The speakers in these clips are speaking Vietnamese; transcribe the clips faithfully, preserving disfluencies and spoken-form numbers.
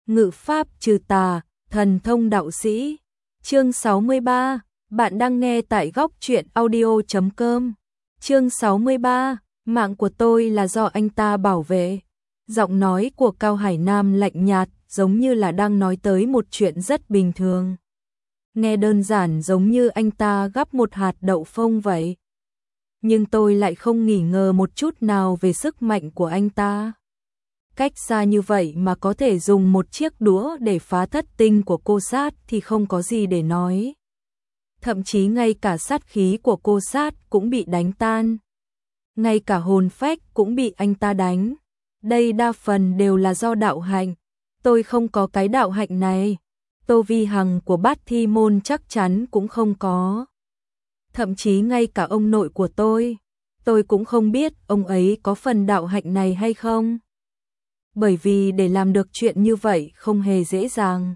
ngự pháp trừ tà, thần thông đạo sĩ. Chương sáu mươi ba, bạn đang nghe tại góc truyện audio chấm com. Chương sáu mươi ba, mạng của tôi là do anh ta bảo vệ. Giọng nói của Cao Hải Nam lạnh nhạt, giống như là đang nói tới một chuyện rất bình thường. Nghe đơn giản giống như anh ta gắp một hạt đậu phông vậy. Nhưng tôi lại không nghi ngờ một chút nào về sức mạnh của anh ta. Cách xa như vậy mà có thể dùng một chiếc đũa để phá thất tinh của cô sát thì không có gì để nói. Thậm chí ngay cả sát khí của cô sát cũng bị đánh tan. Ngay cả hồn phách cũng bị anh ta đánh. Đây đa phần đều là do đạo hạnh. Tôi không có cái đạo hạnh này. Tô Vi Hằng của Bát Thi Môn chắc chắn cũng không có. Thậm chí ngay cả ông nội của tôi, tôi cũng không biết ông ấy có phần đạo hạnh này hay không. Bởi vì để làm được chuyện như vậy không hề dễ dàng.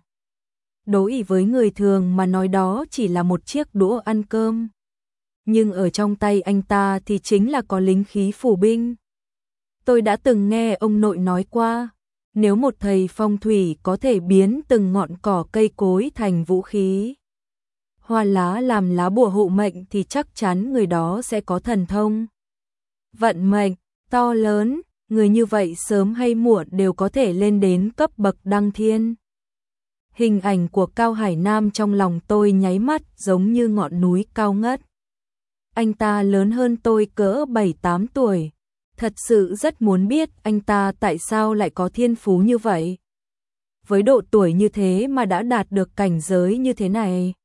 Đối với người thường mà nói đó chỉ là một chiếc đũa ăn cơm. Nhưng ở trong tay anh ta thì chính là có linh khí phủ binh. Tôi đã từng nghe ông nội nói qua, nếu một thầy phong thủy có thể biến từng ngọn cỏ cây cối thành vũ khí, hoa lá làm lá bùa hộ mệnh thì chắc chắn người đó sẽ có thần thông. Vận mệnh to lớn, người như vậy sớm hay muộn đều có thể lên đến cấp bậc đăng thiên. Hình ảnh của Cao Hải Nam trong lòng tôi nháy mắt giống như ngọn núi cao ngất. Anh ta lớn hơn tôi cỡ bảy tám tuổi. Thật sự rất muốn biết anh ta tại sao lại có thiên phú như vậy. Với độ tuổi như thế mà đã đạt được cảnh giới như thế này.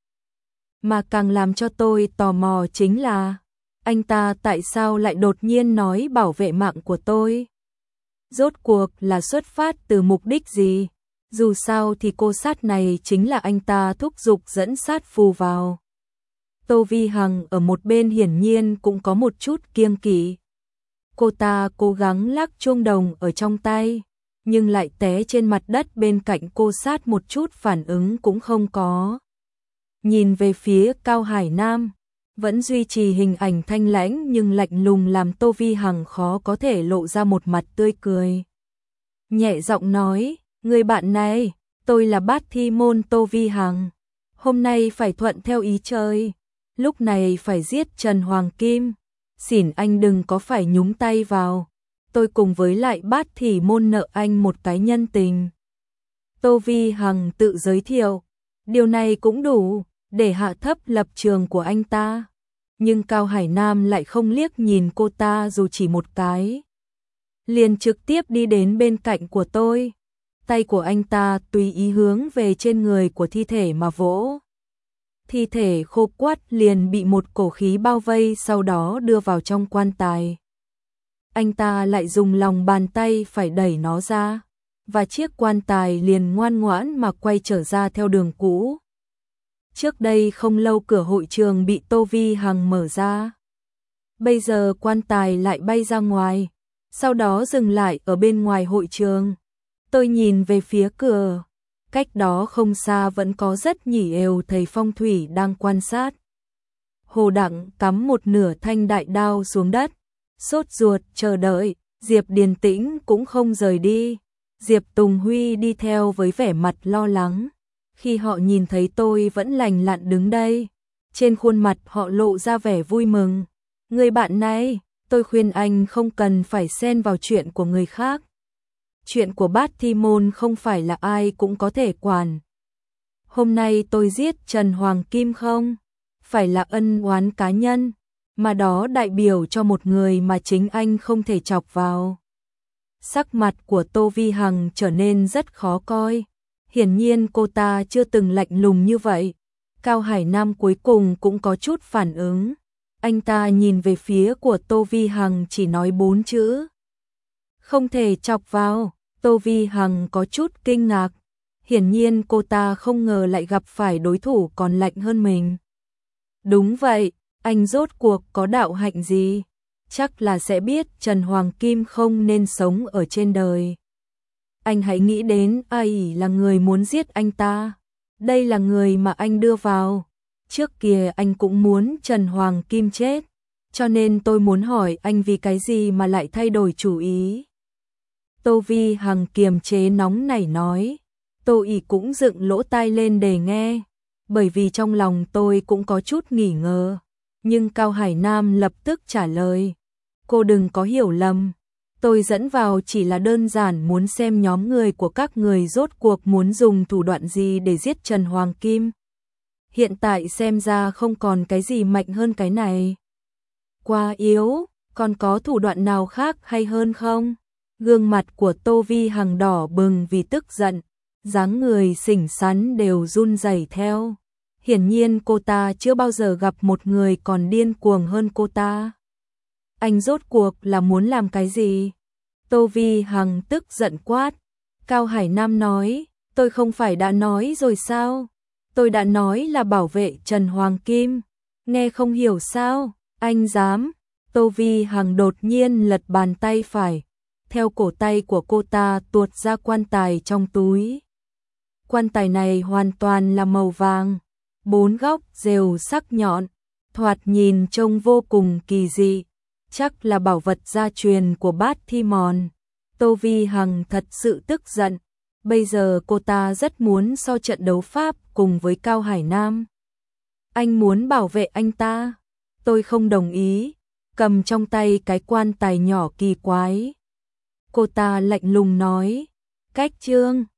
Mà càng làm cho tôi tò mò chính là anh ta tại sao lại đột nhiên nói bảo vệ mạng của tôi. Rốt cuộc là xuất phát từ mục đích gì? Dù sao thì cô sát này chính là anh ta thúc giục dẫn sát phù vào. Tô Vi Hằng ở một bên hiển nhiên cũng có một chút kiêng kỵ. Cô ta cố gắng lắc chuông đồng ở trong tay, nhưng lại té trên mặt đất bên cạnh cô sát một chút phản ứng cũng không có. Nhìn về phía Cao Hải Nam, vẫn duy trì hình ảnh thanh lãnh nhưng lạnh lùng làm Tô Vi Hằng khó có thể lộ ra một mặt tươi cười. Nhẹ giọng nói, người bạn này, tôi là Bát Thi Môn Tô Vi Hằng. Hôm nay phải thuận theo ý trời, lúc này phải giết Trần Hoàng Kim. Xỉn anh đừng có phải nhúng tay vào. Tôi cùng với lại Bát Thi Môn nợ anh một cái nhân tình. Tô Vi Hằng tự giới thiệu. Điều này cũng đủ để hạ thấp lập trường của anh ta. Nhưng Cao Hải Nam lại không liếc nhìn cô ta dù chỉ một cái. Liền trực tiếp đi đến bên cạnh của tôi. Tay của anh ta tùy ý hướng về trên người của thi thể mà vỗ. Thi thể khô quắt liền bị một cổ khí bao vây sau đó đưa vào trong quan tài. Anh ta lại dùng lòng bàn tay phải đẩy nó ra, và chiếc quan tài liền ngoan ngoãn mà quay trở ra theo đường cũ. Trước đây không lâu cửa hội trường bị Tô Vi Hằng mở ra. Bây giờ quan tài lại bay ra ngoài, sau đó dừng lại ở bên ngoài hội trường. Tôi nhìn về phía cửa. Cách đó không xa vẫn có rất nhỉ ều thầy phong thủy đang quan sát. Hồ Đặng cắm một nửa thanh đại đao xuống đất, sốt ruột chờ đợi. Diệp Điền Tĩnh cũng không rời đi. Diệp Tùng Huy đi theo với vẻ mặt lo lắng. Khi họ nhìn thấy tôi vẫn lành lặn đứng đây, trên khuôn mặt họ lộ ra vẻ vui mừng. Người bạn này, tôi khuyên anh không cần phải xen vào chuyện của người khác. Chuyện của Bát Thi Môn không phải là ai cũng có thể quản. Hôm nay tôi giết Trần Hoàng Kim không phải là ân oán cá nhân, mà đó đại biểu cho một người mà chính anh không thể chọc vào. Sắc mặt của Tô Vi Hằng trở nên rất khó coi. Hiển nhiên cô ta chưa từng lạnh lùng như vậy. Cao Hải Nam cuối cùng cũng có chút phản ứng. Anh ta nhìn về phía của Tô Vi Hằng chỉ nói bốn chữ. Không thể chọc vào. Tô Vi Hằng có chút kinh ngạc. Hiển nhiên cô ta không ngờ lại gặp phải đối thủ còn lạnh hơn mình. Đúng vậy, anh rốt cuộc có đạo hạnh gì? Chắc là sẽ biết Trần Hoàng Kim không nên sống ở trên đời. Anh hãy nghĩ đến ai là người muốn giết anh ta. Đây là người mà anh đưa vào. Trước kia anh cũng muốn Trần Hoàng Kim chết. Cho nên tôi muốn hỏi anh vì cái gì mà lại thay đổi chủ ý. Tô Vi Hằng kiềm chế nóng nảy nói. Tô ỉ cũng dựng lỗ tai lên để nghe, bởi vì trong lòng tôi cũng có chút nghi ngờ. Nhưng Cao Hải Nam lập tức trả lời, cô đừng có hiểu lầm, tôi dẫn vào chỉ là đơn giản muốn xem nhóm người của các người rốt cuộc muốn dùng thủ đoạn gì để giết Trần Hoàng Kim. Hiện tại xem ra không còn cái gì mạnh hơn cái này. Quá yếu, còn có thủ đoạn nào khác hay hơn không? Gương mặt của Tô Vi Hằng đỏ bừng vì tức giận, dáng người xinh xắn đều run rẩy theo. Hiển nhiên cô ta chưa bao giờ gặp một người còn điên cuồng hơn cô ta. Anh rốt cuộc là muốn làm cái gì? Tô Vi Hằng tức giận quát. Cao Hải Nam nói, tôi không phải đã nói rồi sao? Tôi đã nói là bảo vệ Trần Hoàng Kim. Nghe không hiểu sao? Anh dám? Tô Vi Hằng đột nhiên lật bàn tay phải, theo cổ tay của cô ta tuột ra quan tài trong túi. Quan tài này hoàn toàn là màu vàng, bốn góc đều sắc nhọn, thoạt nhìn trông vô cùng kỳ dị, chắc là bảo vật gia truyền của Bát Thi Mòn. Tô Vi Hằng thật sự tức giận, bây giờ cô ta rất muốn so trận đấu pháp cùng với Cao Hải Nam. Anh muốn bảo vệ anh ta? Tôi không đồng ý, cầm trong tay cái quan tài nhỏ kỳ quái. Cô ta lạnh lùng nói, cách chương